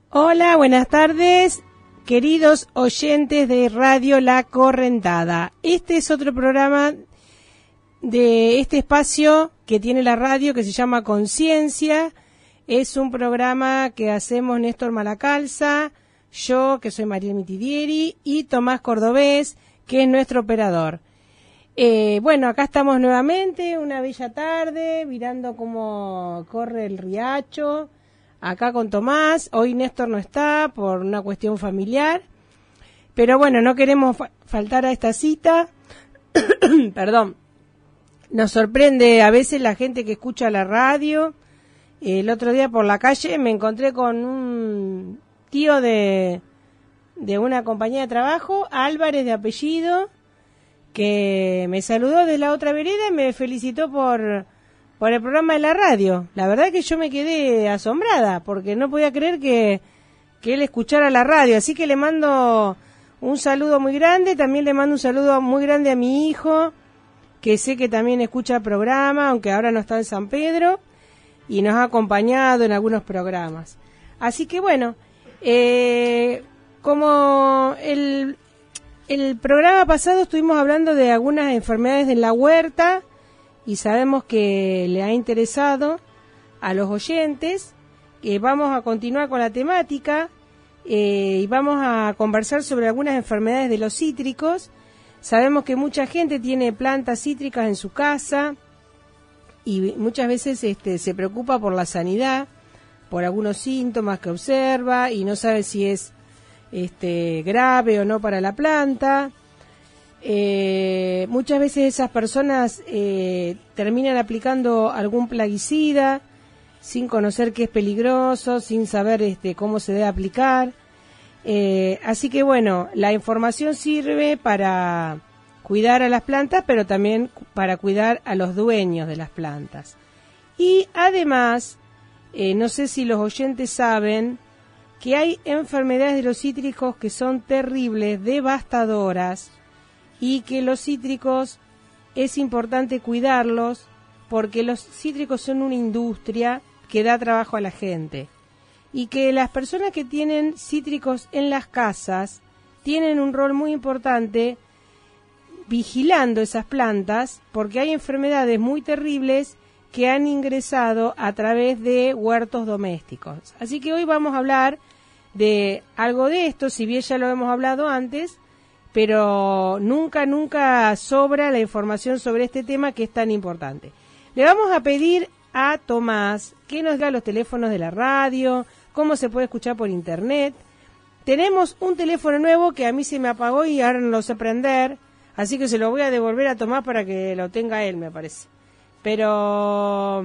Hola, buenas tardes, queridos oyentes de Radio La Correntada. Este es otro programa de este espacio que tiene la radio que se llama Conciencia. Es un programa que hacemos Néstor Malacalza, yo, que soy María Mitidieri, y Tomás Cordobés, que es nuestro operador. Bueno, acá estamos nuevamente, una bella tarde, mirando cómo corre el riacho, acá con Tomás. Hoy Néstor no está por una cuestión familiar, pero bueno, no queremos faltar a esta cita. Perdón. Nos sorprende a veces la gente que escucha la radio. El otro día por la calle me encontré con un tío de una compañía de trabajo, Álvarez de apellido, que me saludó de la otra vereda y me felicitó por el programa de la radio. La verdad que yo me quedé asombrada porque no podía creer que él escuchara la radio. Así que le mando un saludo muy grande. También le mando un saludo muy grande a mi hijo, que sé que también escucha el programa, aunque ahora no está en San Pedro, y nos ha acompañado en algunos programas. Así que bueno, como el programa pasado estuvimos hablando de algunas enfermedades de la huerta, y sabemos que le ha interesado a los oyentes, que vamos a continuar con la temática, y vamos a conversar sobre algunas enfermedades de los cítricos. Sabemos que mucha gente tiene plantas cítricas en su casa y muchas veces se preocupa por la sanidad, por algunos síntomas que observa y no sabe si es grave o no para la planta. Muchas veces esas personas terminan aplicando algún plaguicida sin conocer que es peligroso, sin saber cómo se debe aplicar. Así que bueno, la información sirve para cuidar a las plantas, pero también para cuidar a los dueños de las plantas. Y además, no sé si los oyentes saben que hay enfermedades de los cítricos que son terribles, devastadoras, y que los cítricos es importante cuidarlos porque los cítricos son una industria que da trabajo a la gente. Y que las personas que tienen cítricos en las casas tienen un rol muy importante vigilando esas plantas, porque hay enfermedades muy terribles que han ingresado a través de huertos domésticos. Así que hoy vamos a hablar de algo de esto, si bien ya lo hemos hablado antes, pero nunca sobra la información sobre este tema que es tan importante. Le vamos a pedir a Tomás que nos diga los teléfonos de la radio, cómo se puede escuchar por internet. Tenemos un teléfono nuevo que a mí se me apagó y ahora no lo sé prender, así que se lo voy a devolver a Tomás para que lo tenga él, me parece. Pero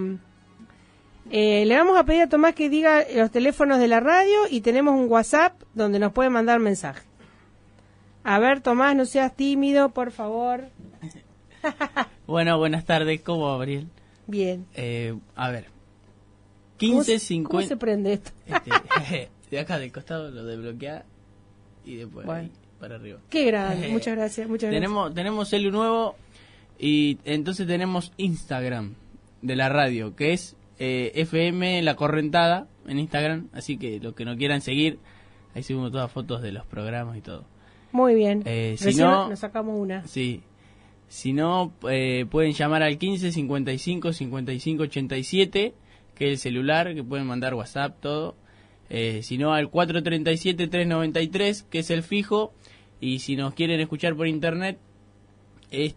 le vamos a pedir a Tomás que diga los teléfonos de la radio y tenemos un WhatsApp donde nos puede mandar mensaje. A ver, Tomás, no seas tímido, por favor. Bueno, buenas tardes, ¿cómo va, Gabriel? Bien. A ver, 1550. ¿Cómo se prende esto? De acá del costado lo desbloquea y después bueno, ahí, para arriba. Qué grande, muchas gracias. Tenemos celu nuevo y entonces tenemos Instagram de la radio, que es FM La Correntada en Instagram, así que los que no quieran seguir, ahí subimos todas fotos de los programas y todo. Muy bien. Si no, nos sacamos una. Sí. Si no, pueden llamar al 15 55 55 87, que es el celular, que pueden mandar WhatsApp, todo. Si no, al 437 393, que es el fijo. Y si nos quieren escuchar por internet, es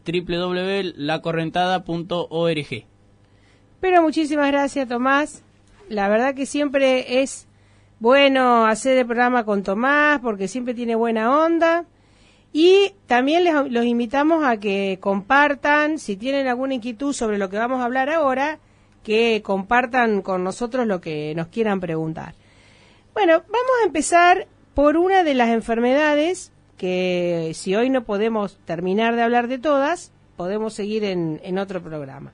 www.lacorrentada.org. Pero muchísimas gracias, Tomás. La verdad que siempre es bueno hacer el programa con Tomás, porque siempre tiene buena onda. Y también los invitamos a que compartan, si tienen alguna inquietud sobre lo que vamos a hablar ahora, que compartan con nosotros lo que nos quieran preguntar. Bueno, vamos a empezar por una de las enfermedades que, si hoy no podemos terminar de hablar de todas, podemos seguir en otro programa.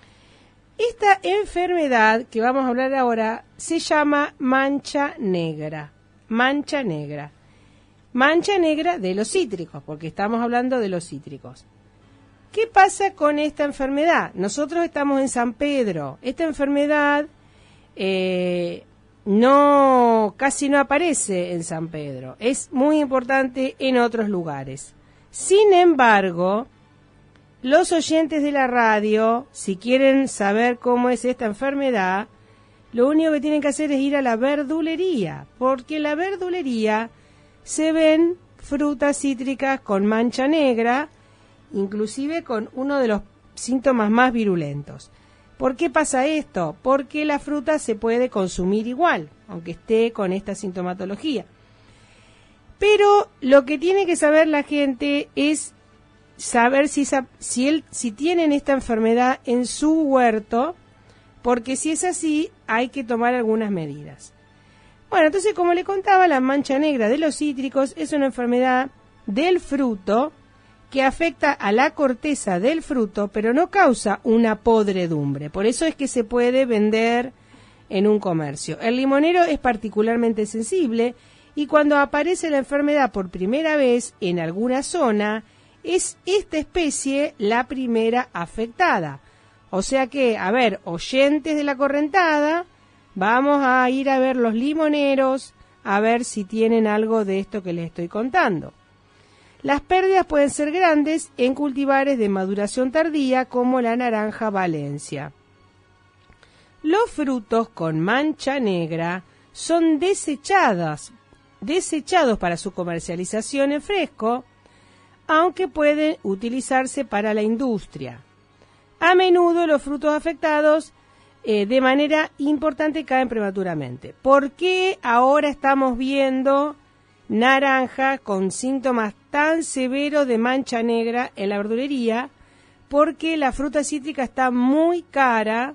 Esta enfermedad que vamos a hablar ahora se llama mancha negra. Mancha negra. Mancha negra de los cítricos, porque estamos hablando de los cítricos. ¿Qué pasa con esta enfermedad? Nosotros estamos en San Pedro. Esta enfermedad casi no aparece en San Pedro. Es muy importante en otros lugares. Sin embargo, los oyentes de la radio, si quieren saber cómo es esta enfermedad, lo único que tienen que hacer es ir a la verdulería, porque en la verdulería se ven frutas cítricas con mancha negra, inclusive con uno de los síntomas más virulentos. ¿Por qué pasa esto? Porque la fruta se puede consumir igual, aunque esté con esta sintomatología. Pero lo que tiene que saber la gente es saber si tienen esta enfermedad en su huerto, porque si es así, hay que tomar algunas medidas. Bueno, entonces, como le contaba, la mancha negra de los cítricos es una enfermedad del fruto que afecta a la corteza del fruto, pero no causa una podredumbre. Por eso es que se puede vender en un comercio. El limonero es particularmente sensible y cuando aparece la enfermedad por primera vez en alguna zona, es esta especie la primera afectada. O sea que, a ver, oyentes de la correntada, vamos a ir a ver los limoneros, a ver si tienen algo de esto que les estoy contando. Las pérdidas pueden ser grandes en cultivares de maduración tardía como la naranja Valencia. Los frutos con mancha negra son desechados para su comercialización en fresco, aunque pueden utilizarse para la industria. A menudo los frutos afectados de manera importante caen prematuramente. ¿Por qué ahora estamos viendo naranja con síntomas tan severos de mancha negra en la verdulería? Porque la fruta cítrica está muy cara.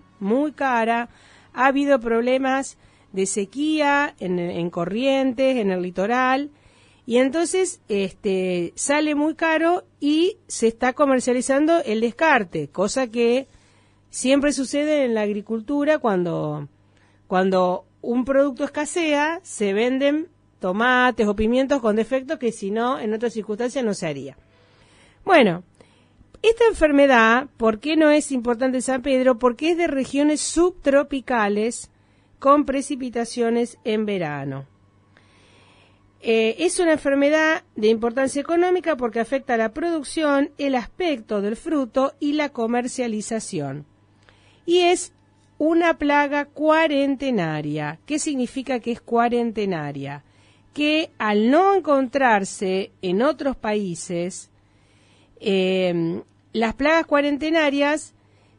Ha habido problemas de sequía en Corrientes, en el litoral, y entonces sale muy caro y se está comercializando el descarte, cosa que siempre sucede en la agricultura cuando un producto escasea, se venden tomates o pimientos con defectos que si no, en otras circunstancias no se haría. Bueno, esta enfermedad, ¿por qué no es importante en San Pedro? Porque es de regiones subtropicales con precipitaciones en verano. Es una enfermedad de importancia económica porque afecta la producción, el aspecto del fruto y la comercialización. Y es una plaga cuarentenaria. ¿Qué significa que es cuarentenaria? Que al no encontrarse en otros países, las plagas cuarentenarias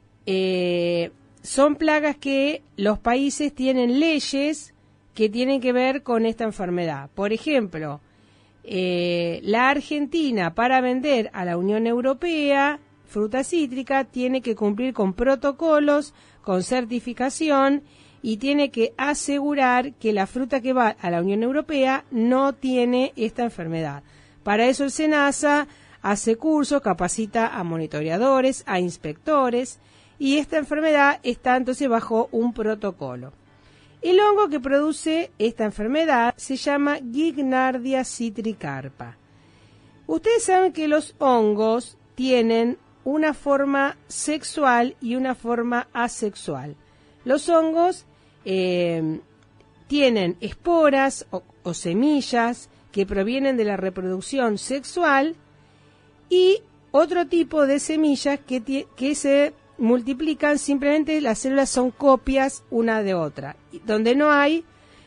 son plagas que los países tienen leyes que tienen que ver con esta enfermedad. Por ejemplo, la Argentina, para vender a la Unión Europea fruta cítrica, tiene que cumplir con protocolos, con certificación, y tiene que asegurar que la fruta que va a la Unión Europea no tiene esta enfermedad. Para eso el SENASA hace cursos, capacita a monitoreadores, a inspectores, y esta enfermedad está entonces bajo un protocolo. El hongo que produce esta enfermedad se llama Gygnardia citricarpa. Ustedes saben que los hongos tienen una forma sexual y una forma asexual. Los hongos tienen esporas o semillas que provienen de la reproducción sexual y otro tipo de semillas que se multiplican, simplemente las células son copias una de otra, donde no hay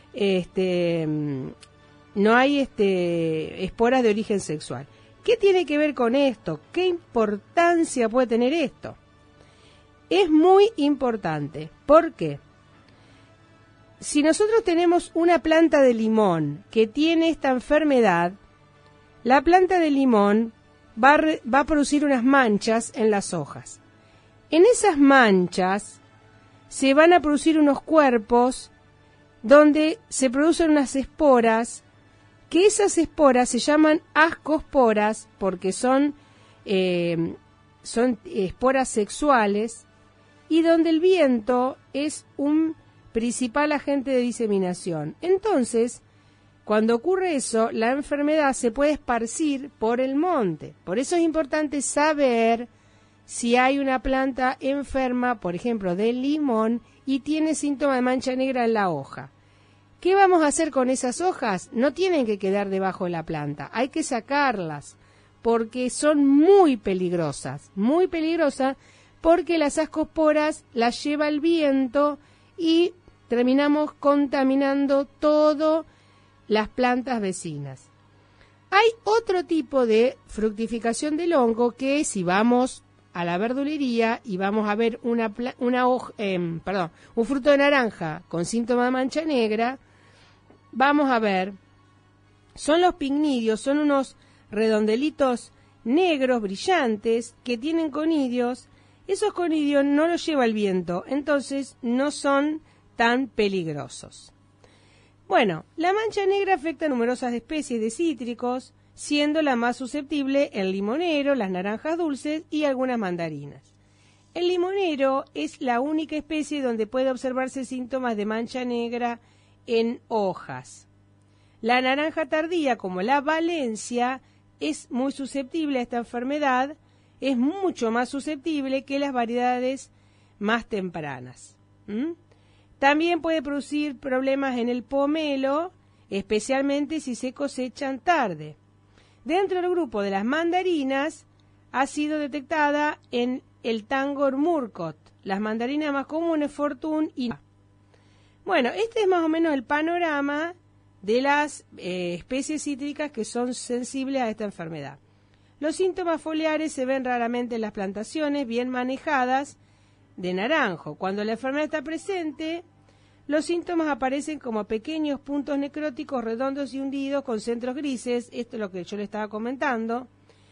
esporas de origen sexual. ¿Qué tiene que ver con esto? ¿Qué importancia puede tener esto? Es muy importante. ¿Por qué? Si nosotros tenemos una planta de limón que tiene esta enfermedad, la planta de limón va a producir unas manchas en las hojas. En esas manchas se van a producir unos cuerpos donde se producen unas esporas, que esas esporas se llaman ascosporas porque son esporas sexuales, y donde el viento es un principal agente de diseminación. Entonces, cuando ocurre eso, la enfermedad se puede esparcir por el monte. Por eso es importante saber si hay una planta enferma, por ejemplo, del limón, y tiene síntoma de mancha negra en la hoja. ¿Qué vamos a hacer con esas hojas? No tienen que quedar debajo de la planta, hay que sacarlas porque son muy peligrosas porque las ascosporas las lleva el viento y terminamos contaminando todas las plantas vecinas. Hay otro tipo de fructificación del hongo que si vamos a la verdulería y vamos a ver un fruto de naranja con síntoma de mancha negra, vamos a ver, son los picnidios, son unos redondelitos negros brillantes que tienen conidios. Esos conidios no los lleva el viento, entonces no son tan peligrosos. Bueno, la mancha negra afecta a numerosas especies de cítricos, siendo la más susceptible el limonero, las naranjas dulces y algunas mandarinas. El limonero es la única especie donde puede observarse síntomas de mancha negra en hojas. La naranja tardía, como la Valencia, es muy susceptible a esta enfermedad, es mucho más susceptible que las variedades más tempranas. También puede producir problemas en el pomelo, especialmente si se cosechan tarde. Dentro del grupo de las mandarinas ha sido detectada en el Tangor Murcot. Las mandarinas más comunes, Fortune y... Bueno, este es más o menos el panorama de las especies cítricas que son sensibles a esta enfermedad. Los síntomas foliares se ven raramente en las plantaciones bien manejadas de naranjo. Cuando la enfermedad está presente, los síntomas aparecen como pequeños puntos necróticos redondos y hundidos con centros grises. Esto es lo que yo le estaba comentando.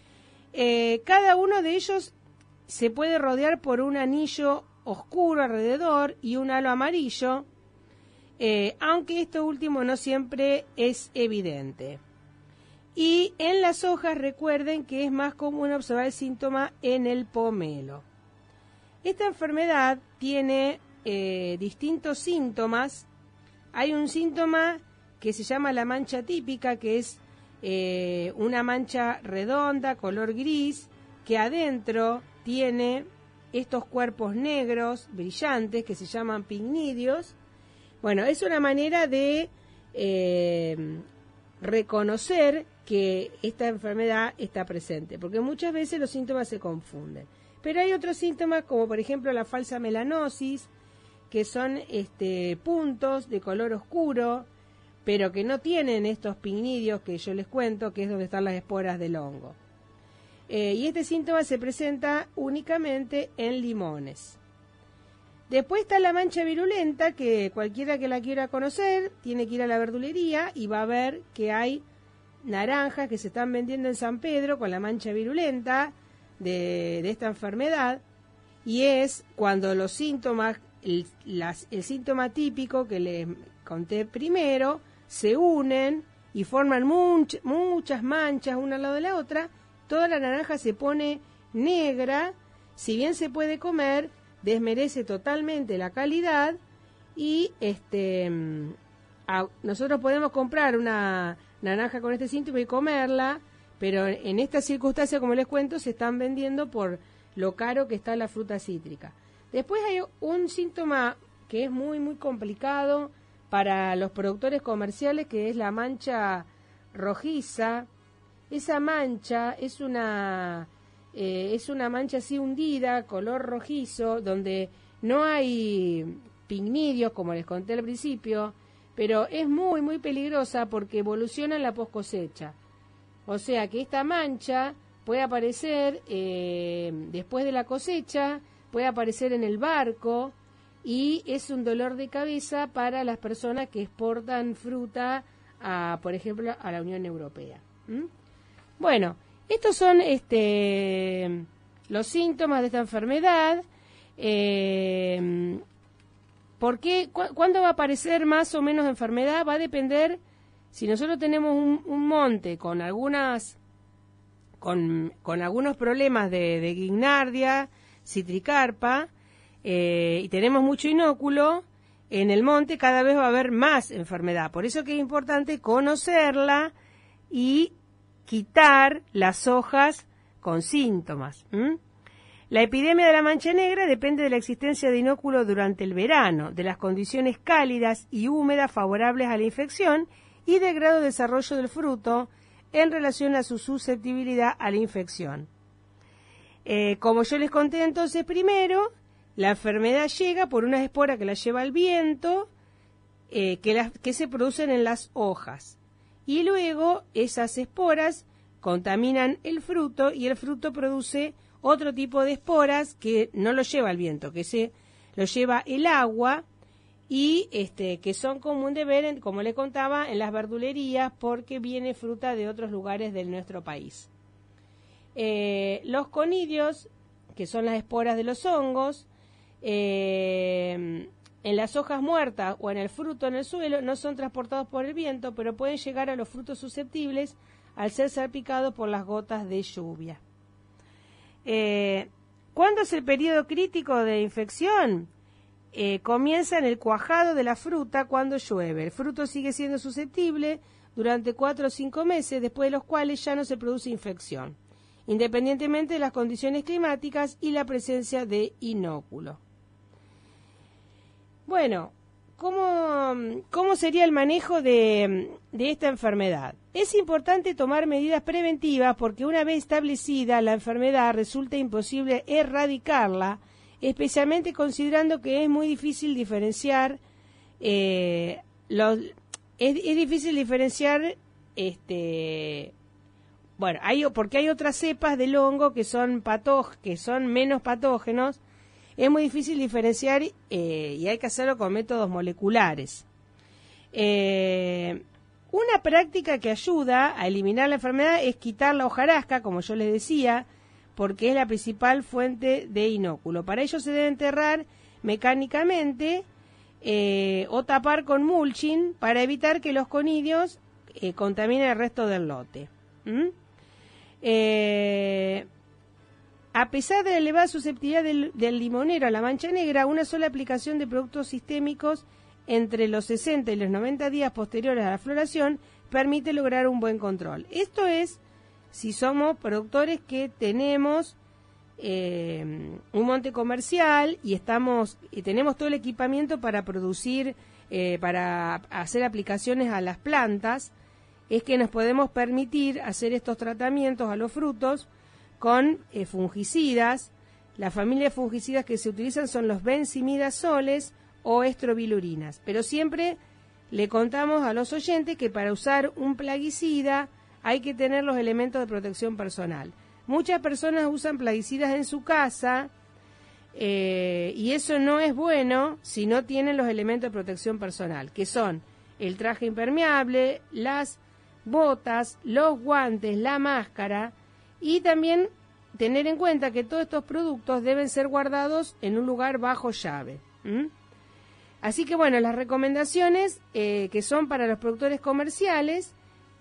Cada uno de ellos se puede rodear por un anillo oscuro alrededor y un halo amarillo, aunque esto último no siempre es evidente. Y en las hojas recuerden que es más común observar el síntoma en el pomelo. Esta enfermedad tiene distintos síntomas. Hay un síntoma que se llama la mancha típica, que es una mancha redonda, color gris, que adentro tiene estos cuerpos negros, brillantes, que se llaman picnidios. Bueno, es una manera de reconocer que esta enfermedad está presente, porque muchas veces los síntomas se confunden. Pero hay otros síntomas, como por ejemplo la falsa melanosis, que son puntos de color oscuro, pero que no tienen estos picnidios que yo les cuento, que es donde están las esporas del hongo. Y este síntoma se presenta únicamente en limones. Después está la mancha virulenta, que cualquiera que la quiera conocer tiene que ir a la verdulería y va a ver que hay naranjas que se están vendiendo en San Pedro con la mancha virulenta de esta enfermedad, y es cuando los síntomas, el síntoma típico que les conté primero, se unen y forman muchas manchas una al lado de la otra. Toda la naranja se pone negra, si bien se puede comer, desmerece totalmente la calidad y nosotros podemos comprar una naranja con este síntoma y comerla, pero en esta circunstancia, como les cuento, se están vendiendo por lo caro que está la fruta cítrica. Después hay un síntoma que es muy, muy complicado para los productores comerciales, que es la mancha rojiza. Esa mancha es una mancha así hundida, color rojizo, donde no hay picnidios, como les conté al principio, pero es muy, muy peligrosa porque evoluciona en la poscosecha. O sea que esta mancha puede aparecer después de la cosecha, puede aparecer en el barco y es un dolor de cabeza para las personas que exportan fruta, por ejemplo, a la Unión Europea. Bueno, estos son los síntomas de esta enfermedad. ¿Por qué? ¿Cuándo va a aparecer más o menos enfermedad? Va a depender. Si nosotros tenemos un monte con algunos problemas de guirnaldia, citricarpa, y tenemos mucho inóculo, en el monte cada vez va a haber más enfermedad. Por eso que es importante conocerla y quitar las hojas con síntomas. La epidemia de la mancha negra depende de la existencia de inóculo durante el verano, de las condiciones cálidas y húmedas favorables a la infección y del grado de desarrollo del fruto en relación a su susceptibilidad a la infección. Como yo les conté entonces primero, la enfermedad llega por unas esporas que la lleva el viento, que se producen en las hojas. Y luego esas esporas contaminan el fruto y el fruto produce otro tipo de esporas que no lo lleva el viento, que lo lleva el agua y que son común de ver, como le contaba, en las verdulerías porque viene fruta de otros lugares de nuestro país. Los conidios, que son las esporas de los hongos, en las hojas muertas o en el fruto en el suelo, no son transportados por el viento, pero pueden llegar a los frutos susceptibles al ser salpicados por las gotas de lluvia. ¿Cuándo es el periodo crítico de infección? Comienza en el cuajado de la fruta cuando llueve. El fruto sigue siendo susceptible durante 4 o 5 meses, después de los cuales ya no se produce infección, independientemente de las condiciones climáticas y la presencia de inóculo. Bueno, ¿cómo sería el manejo de esta enfermedad? Es importante tomar medidas preventivas porque una vez establecida la enfermedad resulta imposible erradicarla, especialmente considerando que es muy difícil diferenciar, es difícil diferenciar, porque hay otras cepas del hongo que son menos patógenos. Es muy difícil diferenciar y hay que hacerlo con métodos moleculares. Una práctica que ayuda a eliminar la enfermedad es quitar la hojarasca, como yo les decía, porque es la principal fuente de inóculo. Para ello se debe enterrar mecánicamente o tapar con mulching para evitar que los conidios contaminen el resto del lote. A pesar de la elevada susceptibilidad del limonero a la mancha negra, una sola aplicación de productos sistémicos entre los 60 y los 90 días posteriores a la floración permite lograr un buen control. Esto es si somos productores que tenemos un monte comercial y tenemos todo el equipamiento para producir, para hacer aplicaciones a las plantas, es que nos podemos permitir hacer estos tratamientos a los frutos con fungicidas. La familia de fungicidas que se utilizan son los benzimidazoles o estrobilurinas, pero siempre le contamos a los oyentes que para usar un plaguicida hay que tener los elementos de protección personal. Muchas personas usan plaguicidas en su casa y eso no es bueno si no tienen los elementos de protección personal, que son el traje impermeable, las botas, los guantes, la máscara, y también tener en cuenta que todos estos productos deben ser guardados en un lugar bajo llave. Así que bueno, las recomendaciones que son para los productores comerciales,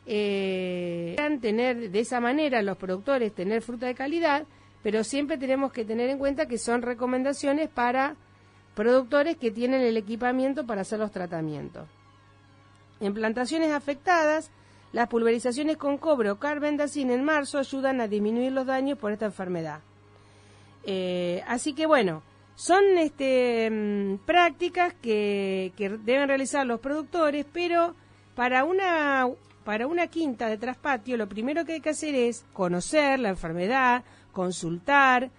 tener de esa manera los productores tener fruta de calidad, pero siempre tenemos que tener en cuenta que son recomendaciones para productores que tienen el equipamiento para hacer los tratamientos. En plantaciones afectadas, las pulverizaciones con cobre o carbendazim en marzo ayudan a disminuir los daños por esta enfermedad. Así que bueno, son prácticas que deben realizar los productores, pero para una quinta de traspatio lo primero que hay que hacer conocer la enfermedad, consultar,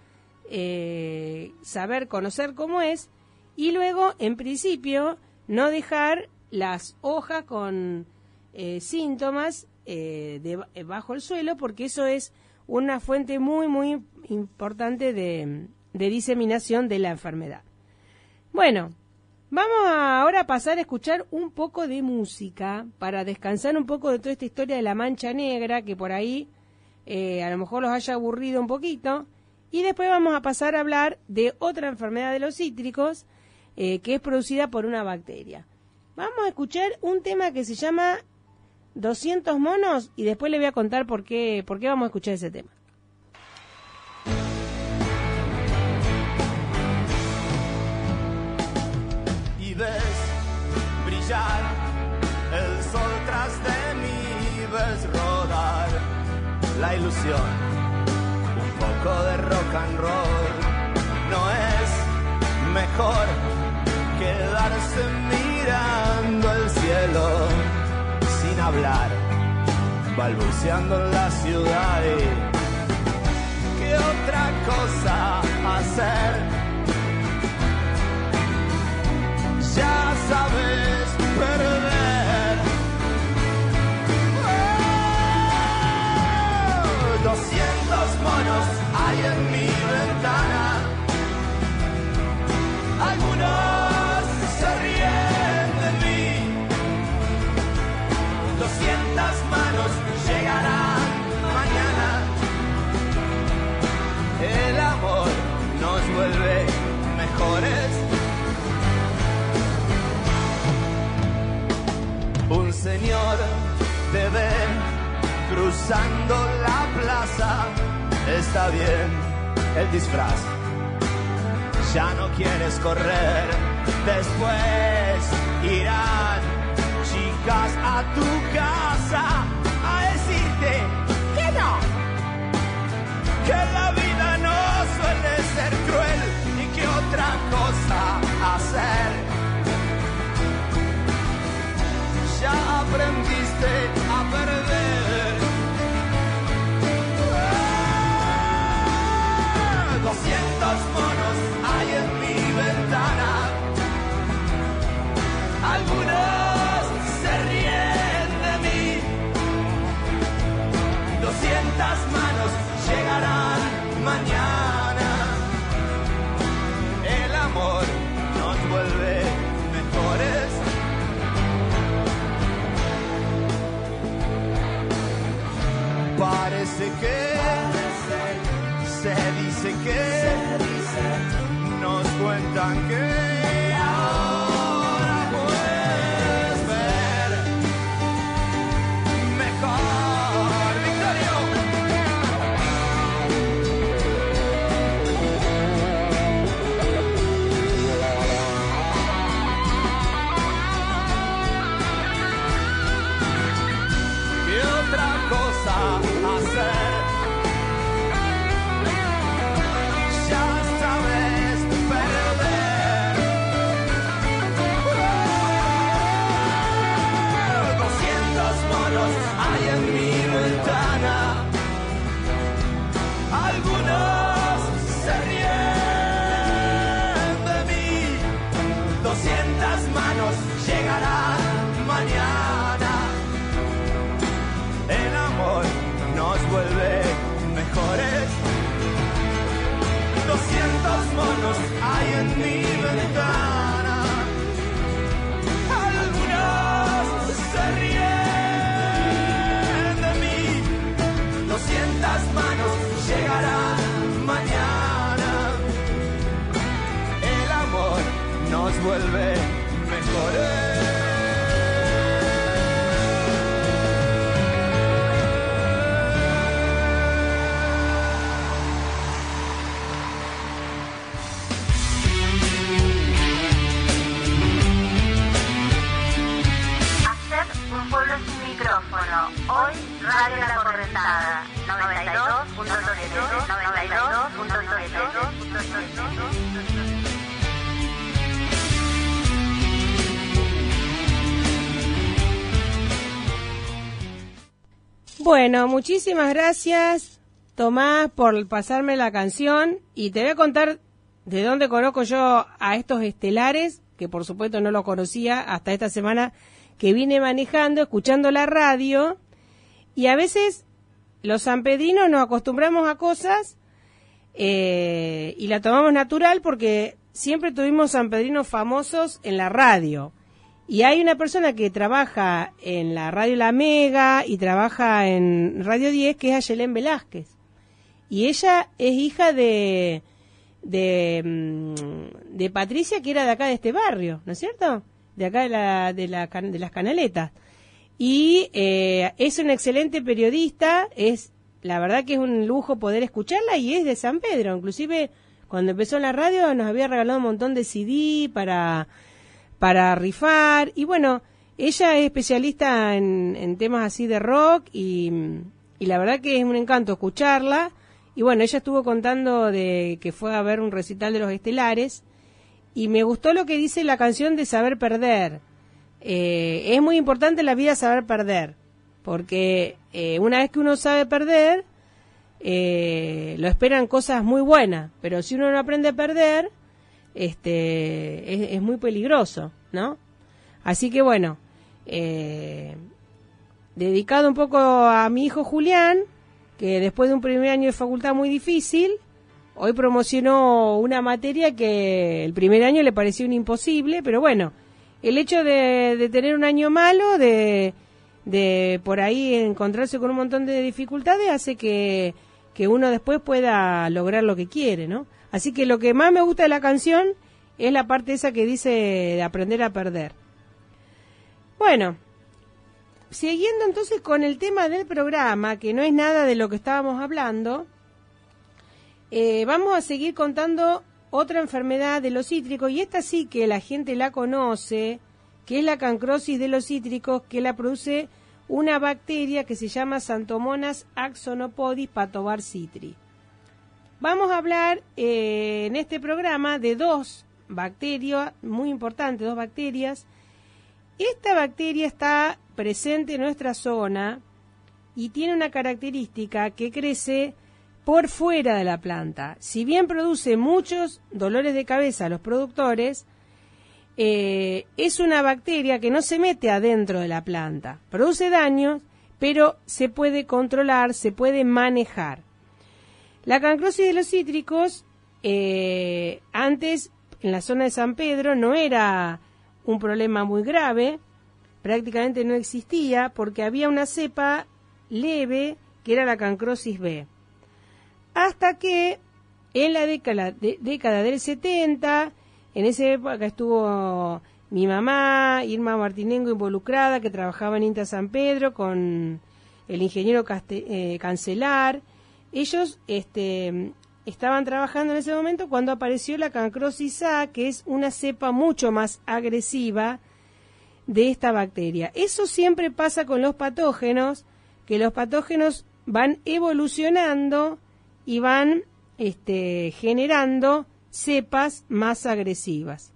conocer cómo es, y luego, en principio, no dejar las hojas con síntomas bajo el suelo, porque eso es una fuente muy, muy importante de diseminación de la enfermedad. Bueno, vamos ahora a pasar a escuchar un poco de música para descansar un poco de toda esta historia de la mancha negra, que por ahí a lo mejor los haya aburrido un poquito, y después vamos a pasar a hablar de otra enfermedad de los cítricos que es producida por una bacteria. Vamos a escuchar un tema que se llama 200 monos y después le voy a contar por qué vamos a escuchar ese tema. Y ves brillar el sol tras de mí, ves rodar la ilusión, un poco de rock and roll. mejor quedarse mirando el cielo sin hablar, balbuceando en la ciudad. ¿Qué otra cosa hacer? Ya sabes perder. 200 monos hay en mi ventana. Algunos se ríen de mí. 200 manos llegarán mañana. El amor nos vuelve mejores. Un señor te ve cruzando la plaza. Está bien el disfraz, ya no quieres correr. Después irán chicas a tu casa a decirte que no, que la vida no suele ser cruel y que otra cosa hacer. Ya aprendiste a perder. 200 monos hay en mi ventana. Algunos se ríen de mí. 200 manos llegarán mañana. El amor nos vuelve mejores. Parece que se dice que nos cuentan que ahora puedes ver mejor, Victorio. ¿Qué otra cosa hacer? Hay en mi ventana. Algunos se ríen de mí. 200 manos llegarán mañana. El amor nos vuelve mejores. 200 monos hay en mi ventana. Algunos se ríen. 200 manos llegarán mañana. El amor nos vuelve mejores. Hacer un pueblo sin micrófono. Hoy Radio La Correntada 92.7 Bueno, muchísimas gracias, Tomás, por pasarme la canción. Y te voy a contar de dónde conozco yo a estos estelares, que por supuesto no los conocía hasta esta semana que vine manejando, escuchando la radio. Y a veces los sanpedrinos nos acostumbramos a cosas y la tomamos natural porque siempre tuvimos sanpedrinos famosos en la radio. Y hay una persona que trabaja en la radio La Mega y trabaja en Radio 10, que es Ayelén Velázquez. Y ella es hija de Patricia, que era de acá de este barrio, ¿no es cierto? De acá de las Canaletas. Y es una excelente periodista, la verdad que es un lujo poder escucharla, y es de San Pedro. Inclusive cuando empezó en la radio nos había regalado un montón de CD para rifar. Y bueno, ella es especialista en temas así de rock y la verdad que es un encanto escucharla. Y bueno, ella estuvo contando de que fue a ver un recital de Los Estelares y me gustó lo que dice la canción de saber perder. Es muy importante en la vida saber perder, porque una vez que uno sabe perder, lo esperan cosas muy buenas, pero si uno no aprende a perder, es muy peligroso, ¿no? Así que bueno, dedicado un poco a mi hijo Julián, que después de un primer año de facultad muy difícil, hoy promocionó una materia que el primer año le pareció un imposible, pero bueno, el hecho de tener un año malo, de por ahí encontrarse con un montón de dificultades, hace que uno después pueda lograr lo que quiere, ¿no? Así que lo que más me gusta de la canción es la parte esa que dice de aprender a perder. Bueno, siguiendo entonces con el tema del programa, que no es nada de lo que estábamos hablando, vamos a seguir contando otra enfermedad de los cítricos, y esta sí que la gente la conoce, que es la cancrosis de los cítricos, que la produce una bacteria que se llama Xanthomonas axonopodis patovar citri. Vamos a hablar en este programa de dos bacterias muy importantes, dos bacterias. Esta bacteria está presente en nuestra zona y tiene una característica que crece por fuera de la planta. Si bien produce muchos dolores de cabeza a los productores, es una bacteria que no se mete adentro de la planta. Produce daños, pero se puede controlar, se puede manejar. La cancrosis de los cítricos, antes en la zona de San Pedro no era un problema muy grave, prácticamente no existía porque había una cepa leve que era la cancrosis B. Hasta que en la década del 70, en esa época estuvo mi mamá, Irma Martinengo, involucrada, que trabajaba en INTA San Pedro con el ingeniero Cancelar. Ellos estaban trabajando en ese momento cuando apareció la cancrosis A, que es una cepa mucho más agresiva de esta bacteria. Eso siempre pasa con los patógenos, que los patógenos van evolucionando y van generando cepas más agresivas.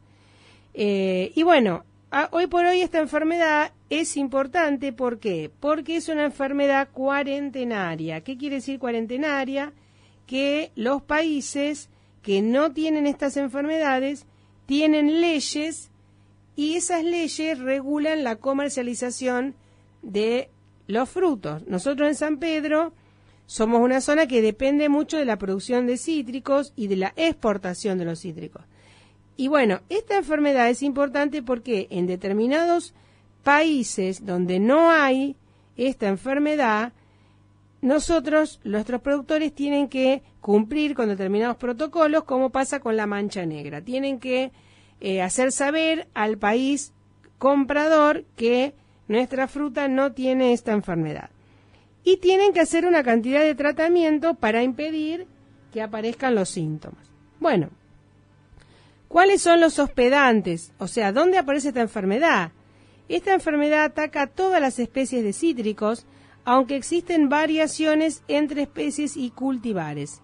Y bueno, hoy por hoy esta enfermedad es importante. ¿Por qué? Porque es una enfermedad cuarentenaria. ¿Qué quiere decir cuarentenaria? Que los países que no tienen estas enfermedades tienen leyes, y esas leyes regulan la comercialización de los frutos. Nosotros en San Pedro somos una zona que depende mucho de la producción de cítricos y de la exportación de los cítricos. Y bueno, esta enfermedad es importante porque en determinados países donde no hay esta enfermedad, nuestros productores tienen que cumplir con determinados protocolos, como pasa con la mancha negra. Tienen que hacer saber al país comprador que nuestra fruta no tiene esta enfermedad. Y tienen que hacer una cantidad de tratamiento para impedir que aparezcan los síntomas. Bueno, ¿cuáles son los hospedantes? O sea, ¿dónde aparece esta enfermedad? Esta enfermedad ataca a todas las especies de cítricos, aunque existen variaciones entre especies y cultivares.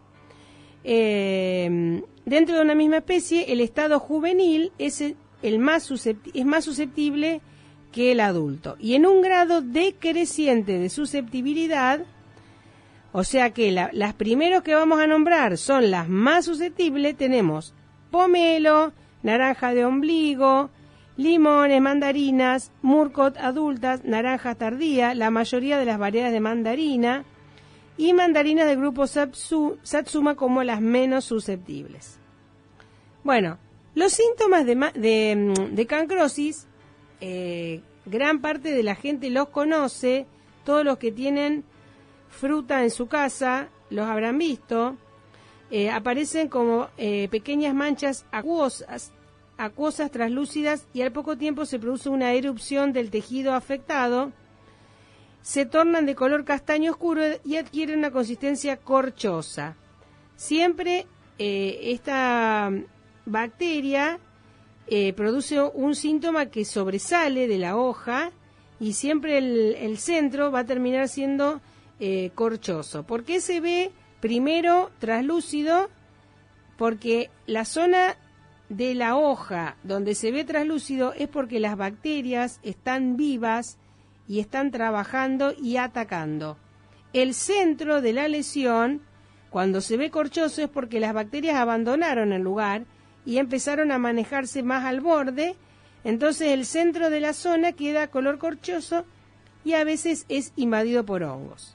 Dentro de una misma especie, el estado juvenil es más susceptible que el adulto, y en un grado decreciente de susceptibilidad, o sea que las primeros que vamos a nombrar son las más susceptibles. Tenemos pomelo, naranja de ombligo, limones, mandarinas, murcot adultas, naranjas tardías, la mayoría de las variedades de mandarina, y mandarinas del grupo Satsuma como las menos susceptibles. Bueno, los síntomas de cancrosis, gran parte de la gente los conoce. Todos los que tienen fruta en su casa los habrán visto. Aparecen como pequeñas manchas acuosas translúcidas, y al poco tiempo se produce una erupción del tejido afectado. Se tornan de color castaño oscuro y adquieren una consistencia corchosa. Siempre esta bacteria produce un síntoma que sobresale de la hoja, y siempre el centro va a terminar siendo corchoso. ¿Por qué se ve primero translúcido? Porque la zona de la hoja donde se ve traslúcido es porque las bacterias están vivas y están trabajando y atacando. El centro de la lesión, cuando se ve corchoso, es porque las bacterias abandonaron el lugar y empezaron a manejarse más al borde. Entonces el centro de la zona queda color corchoso y a veces es invadido por hongos.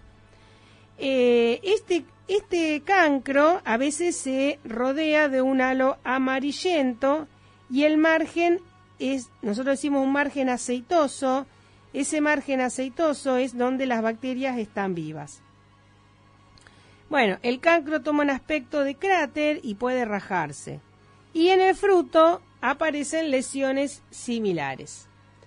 Este cancro a veces se rodea de un halo amarillento y el margen es, nosotros decimos un margen aceitoso. Ese margen aceitoso es donde las bacterias están vivas. Bueno, el cancro toma un aspecto de cráter y puede rajarse. Y en el fruto aparecen lesiones similares.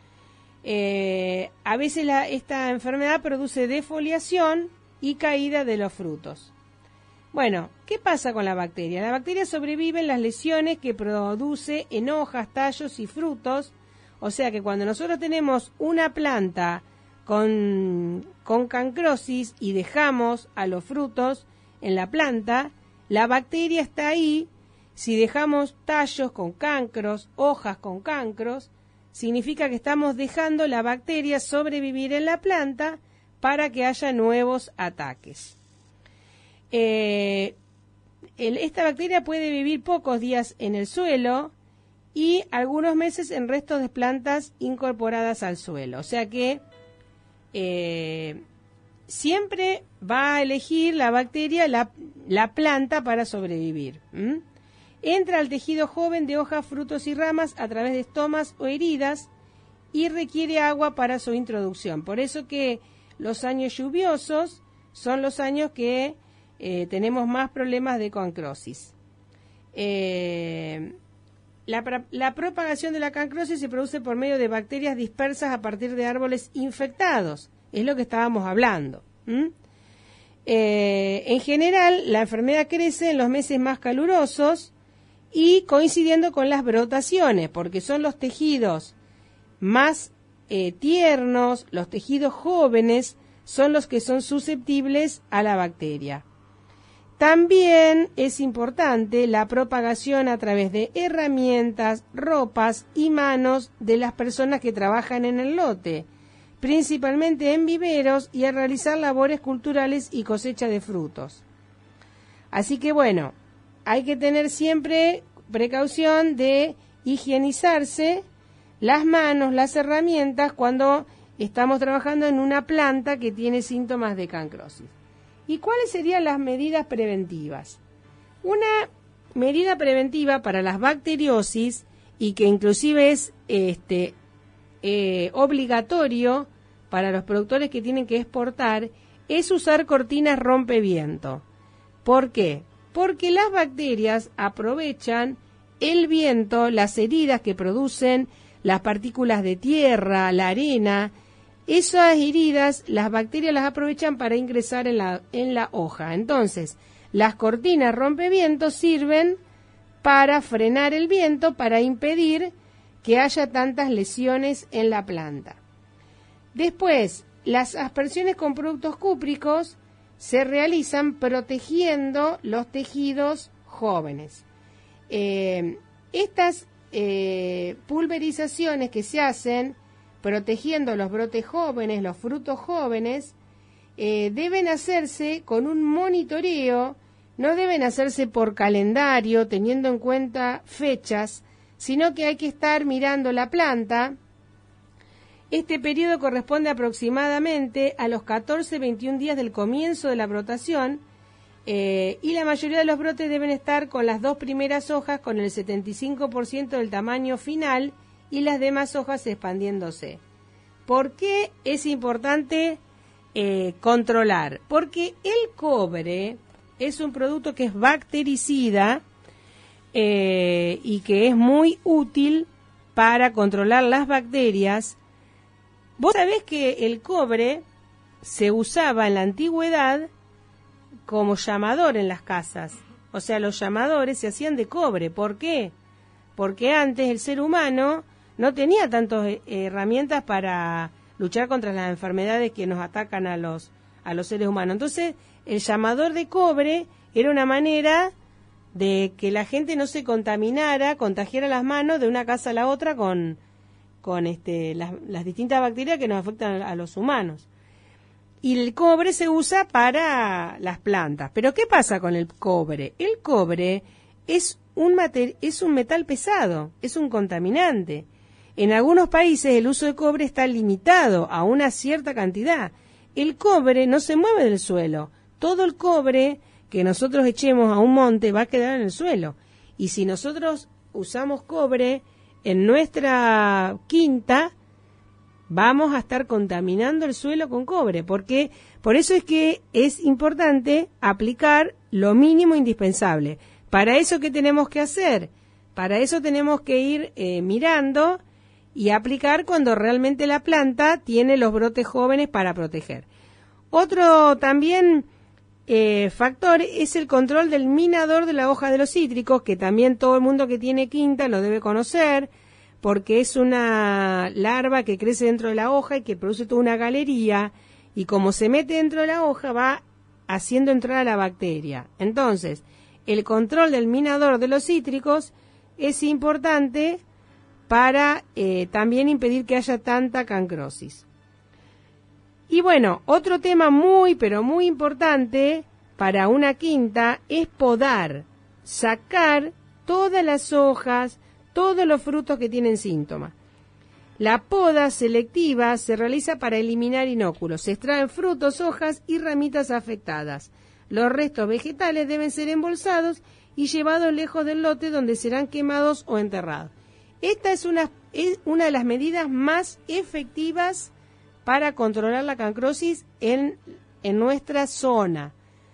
A veces esta enfermedad produce defoliación y caída de los frutos. Bueno, ¿qué pasa con la bacteria? La bacteria sobrevive en las lesiones que produce en hojas, tallos y frutos. O sea que cuando nosotros tenemos una planta con cancrosis y dejamos a los frutos en la planta, la bacteria está ahí. Si dejamos tallos con cancros, hojas con cancros, significa que estamos dejando la bacteria sobrevivir en la planta para que haya nuevos ataques. Esta bacteria puede vivir pocos días en el suelo y algunos meses en restos de plantas incorporadas al suelo. O sea que siempre va a elegir la bacteria la planta para sobrevivir. Entra al tejido joven de hojas, frutos y ramas a través de estomas o heridas y requiere agua para su introducción. Por eso que los años lluviosos son los años que tenemos más problemas de cancrosis. La propagación de la cancrosis se produce por medio de bacterias dispersas a partir de árboles infectados. Es lo que estábamos hablando. En general, la enfermedad crece en los meses más calurosos y coincidiendo con las brotaciones, porque son los tejidos más tiernos, los tejidos jóvenes, son los que son susceptibles a la bacteria. También es importante la propagación a través de herramientas, ropas y manos de las personas que trabajan en el lote, principalmente en viveros y al realizar labores culturales y cosecha de frutos. Así que bueno, hay que tener siempre precaución de higienizarse las manos, las herramientas cuando estamos trabajando en una planta que tiene síntomas de cancrosis. ¿Y cuáles serían las medidas preventivas? Una medida preventiva para las bacteriosis y que inclusive es obligatorio para los productores que tienen que exportar es usar cortinas rompeviento. ¿Por qué? Porque las bacterias aprovechan el viento, las heridas que producen las partículas de tierra, la arena. Esas heridas, las bacterias las aprovechan para ingresar en la hoja. Entonces, las cortinas rompevientos sirven para frenar el viento, para impedir que haya tantas lesiones en la planta. Después, las aspersiones con productos cúpricos se realizan protegiendo los tejidos jóvenes. Estas pulverizaciones que se hacen protegiendo los brotes jóvenes, los frutos jóvenes, deben hacerse con un monitoreo, no deben hacerse por calendario, teniendo en cuenta fechas, sino que hay que estar mirando la planta. Este periodo corresponde aproximadamente a los 14-21 días del comienzo de la brotación, y la mayoría de los brotes deben estar con las dos primeras hojas con el 75% del tamaño final y las demás hojas expandiéndose. ¿Por qué es importante controlar? Porque el cobre es un producto que es bactericida y que es muy útil para controlar las bacterias. Vos sabés que el cobre se usaba en la antigüedad como llamador en las casas. O sea, los llamadores se hacían de cobre. ¿Por qué? Porque antes el ser humano no tenía tantas herramientas para luchar contra las enfermedades que nos atacan a los seres humanos. Entonces, el llamador de cobre era una manera de que la gente no se contagiara las manos de una casa a la otra con las distintas bacterias que nos afectan a los humanos. Y el cobre se usa para las plantas. Pero ¿qué pasa con el cobre? El cobre es un metal pesado, es un contaminante. En algunos países el uso de cobre está limitado a una cierta cantidad. El cobre no se mueve del suelo. Todo el cobre que nosotros echemos a un monte va a quedar en el suelo. Y si nosotros usamos cobre en nuestra quinta, vamos a estar contaminando el suelo con cobre, porque por eso es que es importante aplicar lo mínimo indispensable. Para eso, ¿qué tenemos que hacer? Para eso tenemos que ir mirando y aplicar cuando realmente la planta tiene los brotes jóvenes para proteger. Otro también factor es el control del minador de la hoja de los cítricos, que también todo el mundo que tiene quinta lo debe conocer, porque es una larva que crece dentro de la hoja y que produce toda una galería, y como se mete dentro de la hoja va haciendo entrar a la bacteria. Entonces, el control del minador de los cítricos es importante para también impedir que haya tanta cancrosis. Y bueno, otro tema muy, pero muy importante para una quinta es podar, sacar todas las hojas, todos los frutos que tienen síntomas. La poda selectiva se realiza para eliminar inóculos. Se extraen frutos, hojas y ramitas afectadas. Los restos vegetales deben ser embolsados y llevados lejos del lote, donde serán quemados o enterrados. Esta es una de las medidas más efectivas para controlar la cancrosis en nuestra zona,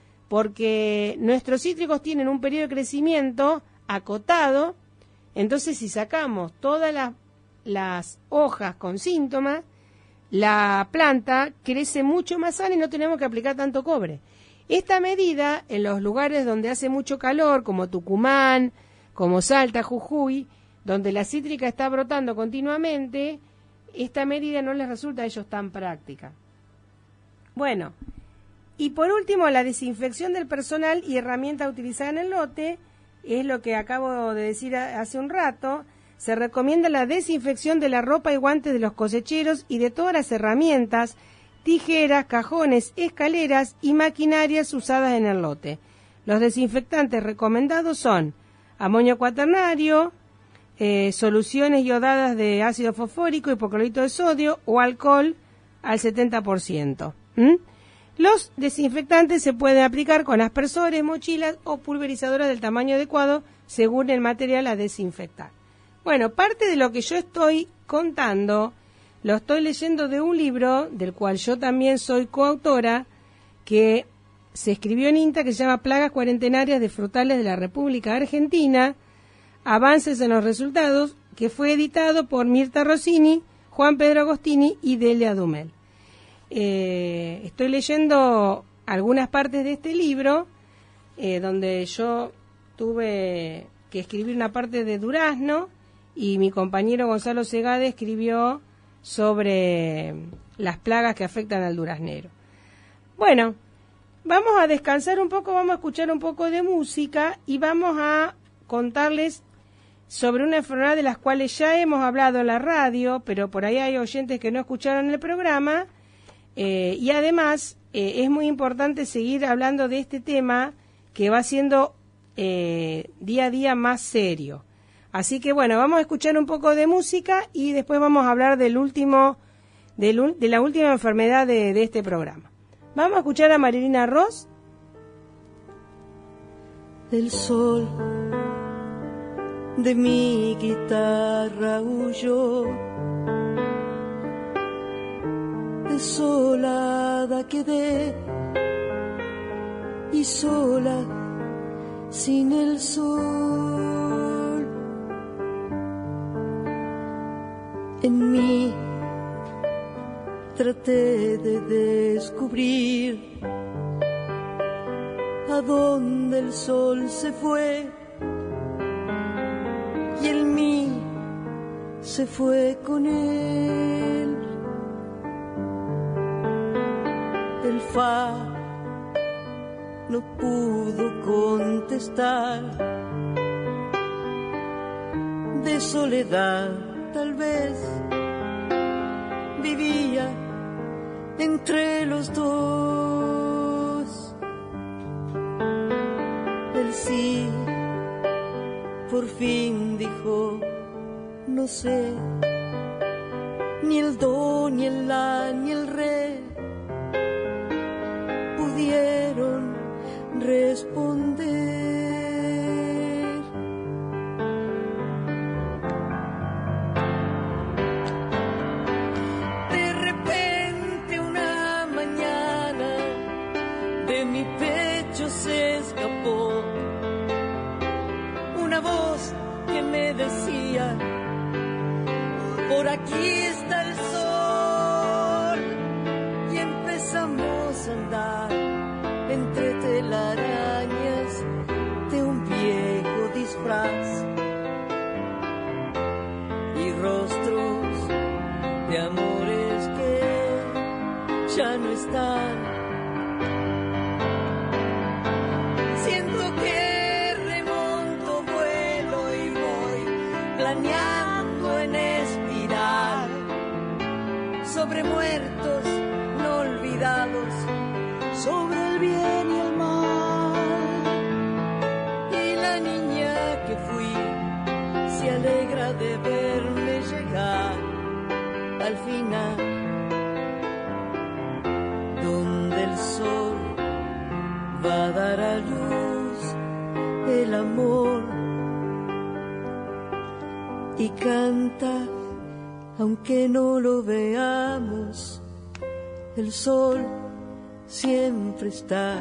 porque nuestros cítricos tienen un periodo de crecimiento acotado. Entonces, si sacamos todas las hojas con síntomas, la planta crece mucho más sana y no tenemos que aplicar tanto cobre. Esta medida, en los lugares donde hace mucho calor, como Tucumán, como Salta, Jujuy, donde la cítrica está brotando continuamente, esta medida no les resulta a ellos tan práctica. Bueno, y por último, la desinfección del personal y herramientas utilizadas en el lote, es lo que acabo de decir hace un rato. Se recomienda la desinfección de la ropa y guantes de los cosecheros y de todas las herramientas, tijeras, cajones, escaleras y maquinarias usadas en el lote. Los desinfectantes recomendados son amonio cuaternario, soluciones iodadas de ácido fosfórico, hipoclorito de sodio o alcohol al 70%. Los desinfectantes se pueden aplicar con aspersores, mochilas o pulverizadoras del tamaño adecuado según el material a desinfectar. Bueno, parte de lo que yo estoy contando lo estoy leyendo de un libro del cual yo también soy coautora, que se escribió en INTA, que se llama Plagas cuarentenarias de frutales de la República Argentina, avances en los resultados, que fue editado por Mirta Rossini, Juan Pedro Agostini y Delia Dumel. Estoy leyendo algunas partes de este libro, donde yo tuve que escribir una parte de durazno y mi compañero Gonzalo Segade escribió sobre las plagas que afectan al duraznero. Bueno, vamos a descansar un poco, vamos a escuchar un poco de música y vamos a contarles sobre una enfermedad de las cuales ya hemos hablado en la radio, pero por ahí hay oyentes que no escucharon el programa, y además es muy importante seguir hablando de este tema que va siendo día a día más serio. Así que bueno, vamos a escuchar un poco de música y después vamos a hablar de la última enfermedad de este programa. Vamos a escuchar a Marilina Ross. El sol de mi guitarra huyó, desolada quedé y sola sin el sol. En mí traté de descubrir a dónde el sol se fue, y el mí se fue con él. El fa no pudo contestar. De soledad tal vez vivía entre los dos. El sí por fin dijo, no sé, ni el do, ni el la, ni el re pudieron responder. De repente una mañana de mi pecho se escapó una voz que me decía, por aquí está el sol, y empezamos a andar entre telarañas de un viejo disfraz y rostros de amores que ya no están. Siento que remonto vuelo y voy planeando en espiral sobre muertos no olvidados, sobre el bien y el mal. Y la niña que fui se alegra de verme llegar al final, donde el sol va a dar a luz el amor y canta, aunque no lo veamos, el sol siempre está.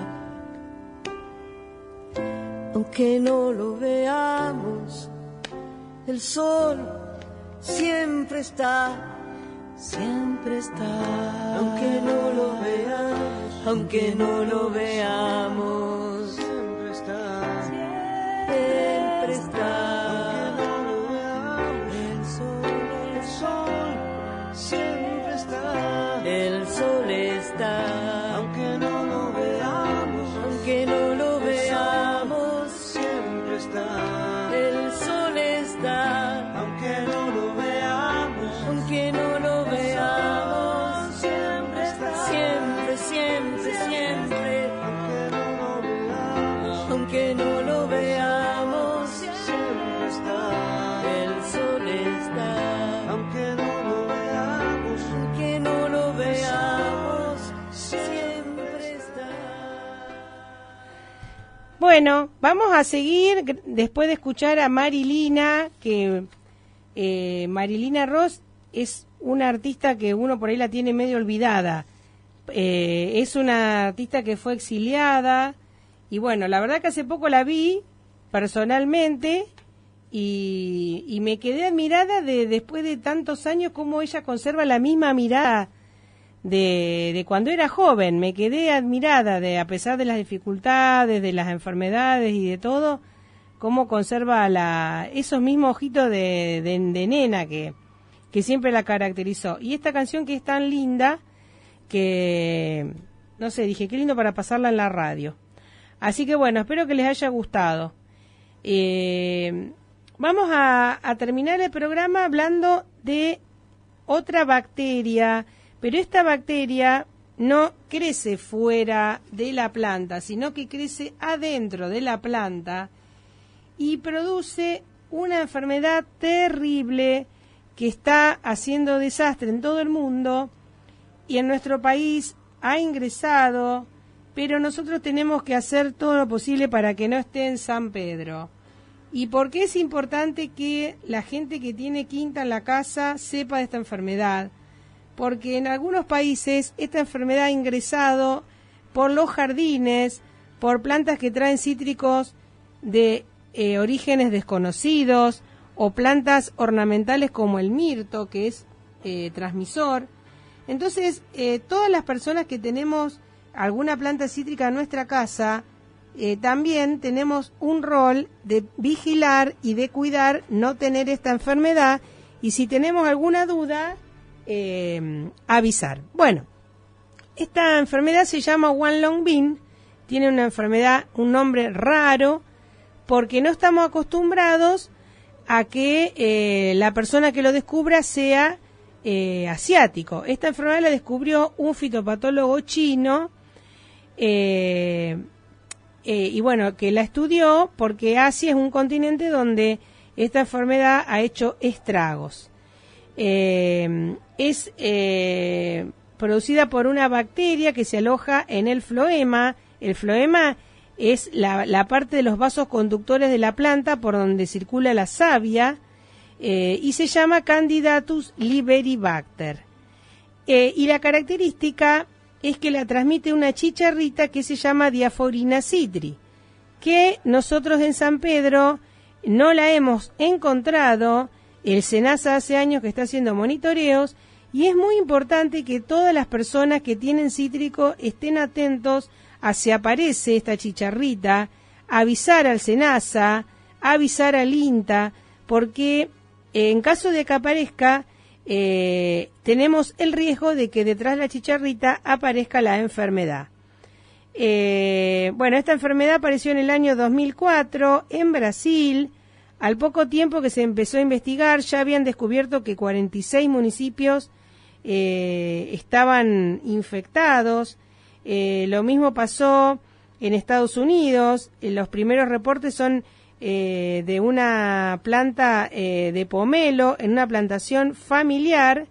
Aunque no lo veamos, el sol siempre está. Siempre está. Aunque no lo veamos, aunque no lo veamos, siempre está. Siempre está. El sol siempre está. El sol está. Aunque no lo veamos, aunque no lo veamos, siempre está. El sol está. Aunque no lo veamos, aunque no lo veamos, siempre está. Siempre, siempre, siempre. Aunque no lo veamos, siempre está. El sol está. Aunque no lo veamos, aunque no lo veamos, siempre está. Bueno, vamos a seguir después de escuchar a Marilina, que Marilina Ross es una artista que uno por ahí la tiene medio olvidada. Es una artista que fue exiliada y bueno, la verdad que hace poco la vi personalmente y me quedé admirada después de tantos años cómo ella conserva la misma mirada de cuando era joven. Me quedé admirada a pesar de las dificultades, de las enfermedades y de todo, cómo conserva esos mismos ojitos de nena que siempre la caracterizó. Y esta canción que es tan linda que, no sé, dije, qué lindo para pasarla en la radio. Así que bueno, espero que les haya gustado. Vamos a terminar el programa hablando de otra bacteria, pero esta bacteria no crece fuera de la planta, sino que crece adentro de la planta y produce una enfermedad terrible que está haciendo desastre en todo el mundo y en nuestro país ha ingresado, pero nosotros tenemos que hacer todo lo posible para que no esté en San Pedro. ¿Y por qué es importante que la gente que tiene quinta en la casa sepa de esta enfermedad? Porque en algunos países esta enfermedad ha ingresado por los jardines, por plantas que traen cítricos de orígenes desconocidos, o plantas ornamentales como el mirto, que es transmisor. Entonces, todas las personas que tenemos alguna planta cítrica en nuestra casa, también tenemos un rol de vigilar y de cuidar, no tener esta enfermedad, y si tenemos alguna duda, avisar. Bueno, esta enfermedad se llama One Long Bean, tiene una enfermedad, un nombre raro, porque no estamos acostumbrados a que la persona que lo descubra sea asiático. Esta enfermedad la descubrió un fitopatólogo chino, y bueno, que la estudió porque Asia es un continente donde esta enfermedad ha hecho estragos. Es producida por una bacteria que se aloja en el floema. El floema es la parte de los vasos conductores de la planta por donde circula la savia, y se llama Candidatus liberibacter. Y la característica es que la transmite una chicharrita que se llama Diaphorina citri, que nosotros en San Pedro no la hemos encontrado. El SENASA hace años que está haciendo monitoreos, y es muy importante que todas las personas que tienen cítrico estén atentos a si aparece esta chicharrita, avisar al SENASA, avisar al INTA, porque en caso de que aparezca, tenemos el riesgo de que detrás de la chicharrita aparezca la enfermedad. Bueno, esta enfermedad apareció en el año 2004 en Brasil. Al poco tiempo que se empezó a investigar, ya habían descubierto que 46 municipios estaban infectados. Lo mismo pasó en Estados Unidos. Los primeros reportes son de una planta de pomelo en una plantación familiar,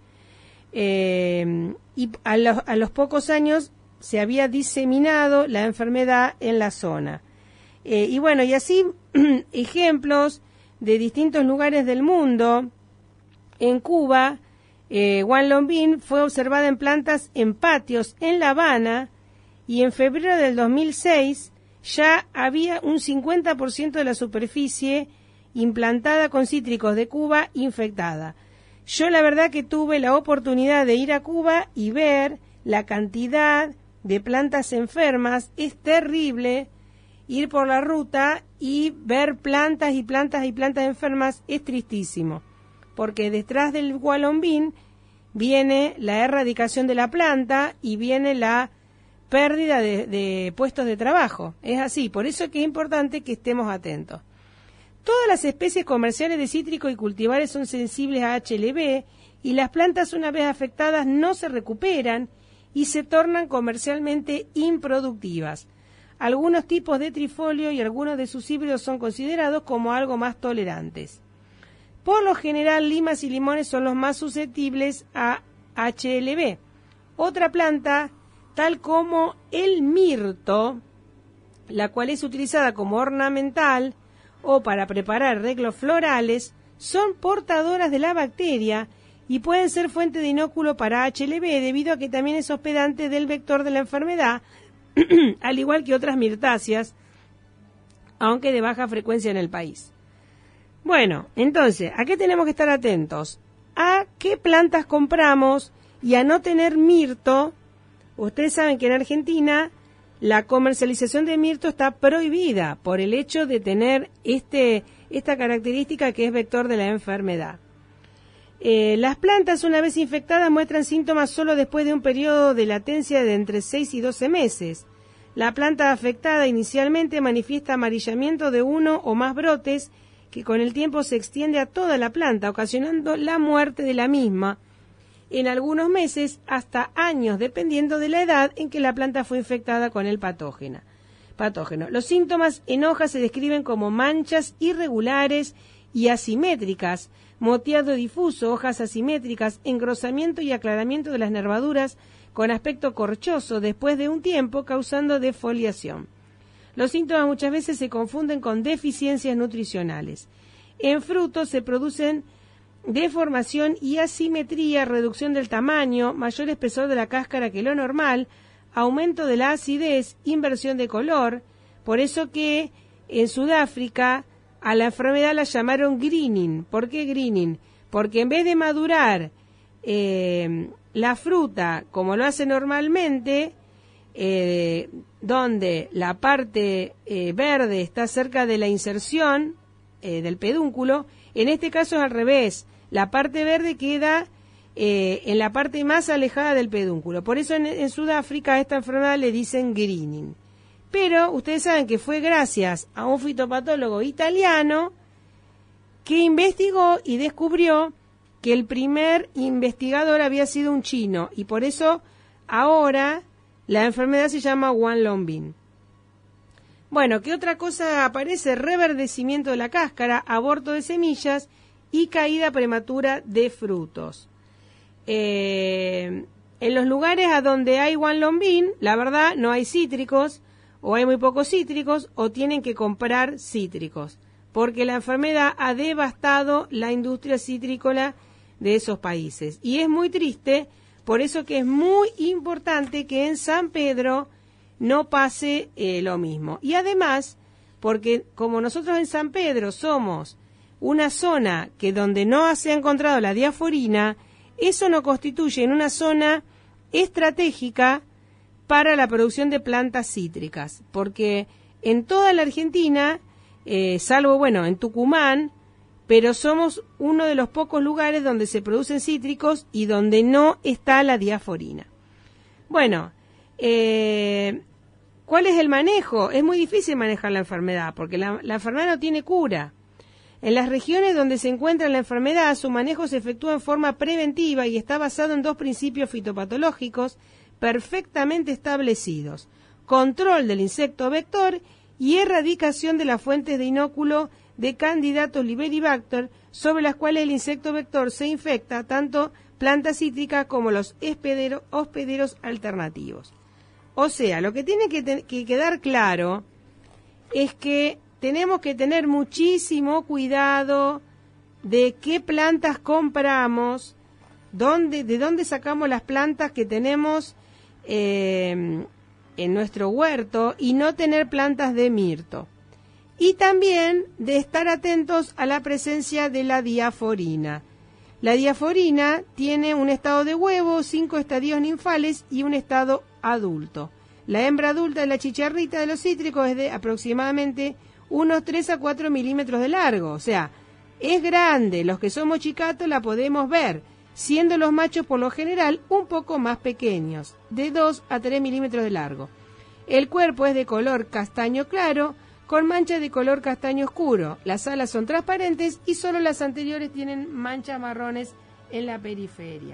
y a los pocos años se había diseminado la enfermedad en la zona. Y bueno, y así ejemplos de distintos lugares del mundo. En Cuba, Guanlombin fue observada en plantas en patios en La Habana, y en febrero del 2006 ya había un 50% de la superficie implantada con cítricos de Cuba infectada. Yo la verdad que tuve la oportunidad de ir a Cuba y ver la cantidad de plantas enfermas. Es terrible ir por la ruta y ver plantas y plantas y plantas enfermas. Es tristísimo, porque detrás del gualombín viene la erradicación de la planta y viene la pérdida de puestos de trabajo. Es así, por eso es que es importante que estemos atentos. Todas las especies comerciales de cítrico y cultivares son sensibles a HLB, y las plantas una vez afectadas no se recuperan y se tornan comercialmente improductivas. Algunos tipos de trifolio y algunos de sus híbridos son considerados como algo más tolerantes. Por lo general, limas y limones son los más susceptibles a HLB. Otra planta, tal como el mirto, la cual es utilizada como ornamental o para preparar arreglos florales, son portadoras de la bacteria y pueden ser fuente de inóculo para HLB, debido a que también es hospedante del vector de la enfermedad, al igual que otras mirtáceas, aunque de baja frecuencia en el país. Bueno, entonces, ¿a qué tenemos que estar atentos? A qué plantas compramos y a no tener mirto. Ustedes saben que en Argentina la comercialización de mirto está prohibida por el hecho de tener esta característica que es vector de la enfermedad. Las plantas, una vez infectadas, muestran síntomas solo después de un periodo de latencia de entre 6 y 12 meses. La planta afectada inicialmente manifiesta amarillamiento de uno o más brotes que con el tiempo se extiende a toda la planta, ocasionando la muerte de la misma, en algunos meses hasta años, dependiendo de la edad en que la planta fue infectada con el patógeno. Los síntomas en hojas se describen como manchas irregulares y asimétricas, moteado difuso, hojas asimétricas, engrosamiento y aclaramiento de las nervaduras con aspecto corchoso después de un tiempo, causando defoliación. Los síntomas muchas veces se confunden con deficiencias nutricionales. En frutos se producen deformación y asimetría, reducción del tamaño, mayor espesor de la cáscara que lo normal, aumento de la acidez, inversión de color. Por eso que en Sudáfrica a la enfermedad la llamaron greening. ¿Por qué greening? Porque en vez de madurar la fruta como lo hace normalmente, donde la parte verde está cerca de la inserción del pedúnculo, en este caso es al revés. La parte verde queda en la parte más alejada del pedúnculo. Por eso en Sudáfrica a esta enfermedad le dicen greening. Pero ustedes saben que fue gracias a un fitopatólogo italiano que investigó y descubrió que el primer investigador había sido un chino, y por eso ahora la enfermedad se llama Guanlong-Bin. Bueno, ¿qué otra cosa aparece? Reverdecimiento de la cáscara, aborto de semillas y caída prematura de frutos. En los lugares a donde hay Guanlong-Bin, la verdad, no hay cítricos, o hay muy pocos cítricos, o tienen que comprar cítricos, porque la enfermedad ha devastado la industria citrícola de esos países. Y es muy triste, por eso que es muy importante que en San Pedro no pase lo mismo. Y además, porque como nosotros en San Pedro somos una zona que donde no se ha encontrado la diaforina, eso nos constituye en una zona estratégica para la producción de plantas cítricas, porque en toda la Argentina, salvo, bueno, en Tucumán, pero somos uno de los pocos lugares donde se producen cítricos y donde no está la diaforina. Bueno, ¿cuál es el manejo? Es muy difícil manejar la enfermedad, porque la enfermedad no tiene cura. En las regiones donde se encuentra la enfermedad, su manejo se efectúa en forma preventiva y está basado en dos principios fitopatológicos perfectamente establecidos: control del insecto vector y erradicación de las fuentes de inóculo de Candidatus liberibacter, sobre las cuales el insecto vector se infecta, tanto plantas cítricas como los hospederos alternativos. O sea, lo que tiene que quedar claro es que tenemos que tener muchísimo cuidado de qué plantas compramos, de dónde sacamos las plantas que tenemos en nuestro huerto, y no tener plantas de mirto. Y también de estar atentos a la presencia de la diaforina. La diaforina tiene un estado de huevo, 5 estadios ninfales y un estado adulto. La hembra adulta de la chicharrita de los cítricos es de aproximadamente unos 3 a 4 milímetros de largo. O sea, es grande. Los que somos chicatos la podemos ver, siendo los machos por lo general un poco más pequeños, de 2 a 3 milímetros de largo. El cuerpo es de color castaño claro, con manchas de color castaño oscuro. Las alas son transparentes y solo las anteriores tienen manchas marrones en la periferia.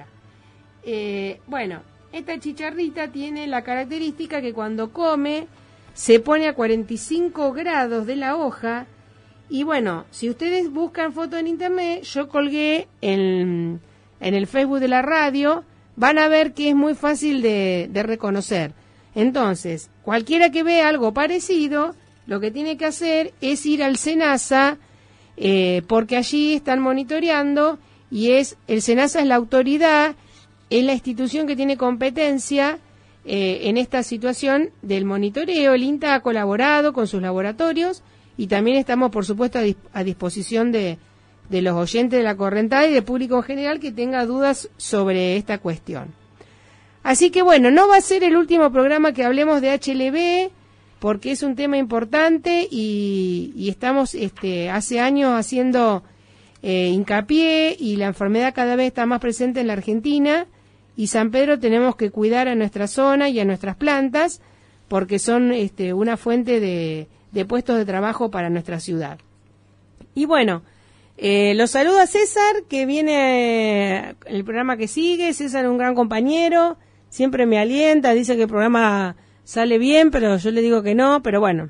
Bueno, esta chicharrita tiene la característica que cuando come se pone a 45 grados de la hoja. Y bueno, si ustedes buscan fotos en internet, yo colgué en el Facebook de la radio, van a ver que es muy fácil de reconocer. Entonces, cualquiera que vea algo parecido, lo que tiene que hacer es ir al SENASA, porque allí están monitoreando, y el SENASA es la autoridad, es la institución que tiene competencia en esta situación del monitoreo. El INTA ha colaborado con sus laboratorios, y también estamos, por supuesto, a disposición de los oyentes de la Correntada y del público en general que tenga dudas sobre esta cuestión. Así que bueno, no va a ser el último programa que hablemos de HLB, porque es un tema importante y estamos hace años haciendo hincapié, y la enfermedad cada vez está más presente en la Argentina, y San Pedro tenemos que cuidar a nuestra zona y a nuestras plantas, porque son una fuente de puestos de trabajo para nuestra ciudad. Y bueno, los saluda César, que viene el programa que sigue. César es un gran compañero, siempre me alienta, dice que el programa sale bien, pero yo le digo que no, pero bueno.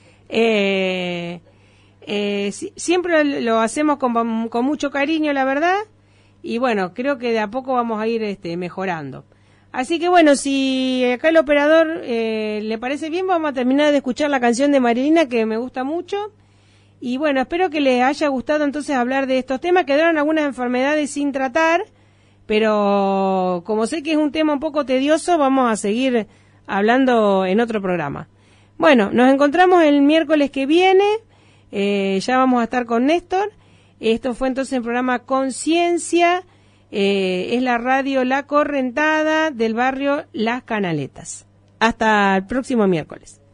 Siempre lo hacemos con mucho cariño, la verdad, y bueno, creo que de a poco vamos a ir mejorando. Así que bueno, si acá el operador le parece bien, vamos a terminar de escuchar la canción de Marilina, que me gusta mucho. Y bueno, espero que les haya gustado entonces hablar de estos temas. Quedaron algunas enfermedades sin tratar, pero como sé que es un tema un poco tedioso, vamos a seguir hablando en otro programa. Bueno, nos encontramos el miércoles que viene, ya vamos a estar con Néstor. Esto fue entonces el programa Conciencia, es la radio La Correntada del barrio Las Canaletas. Hasta el próximo miércoles.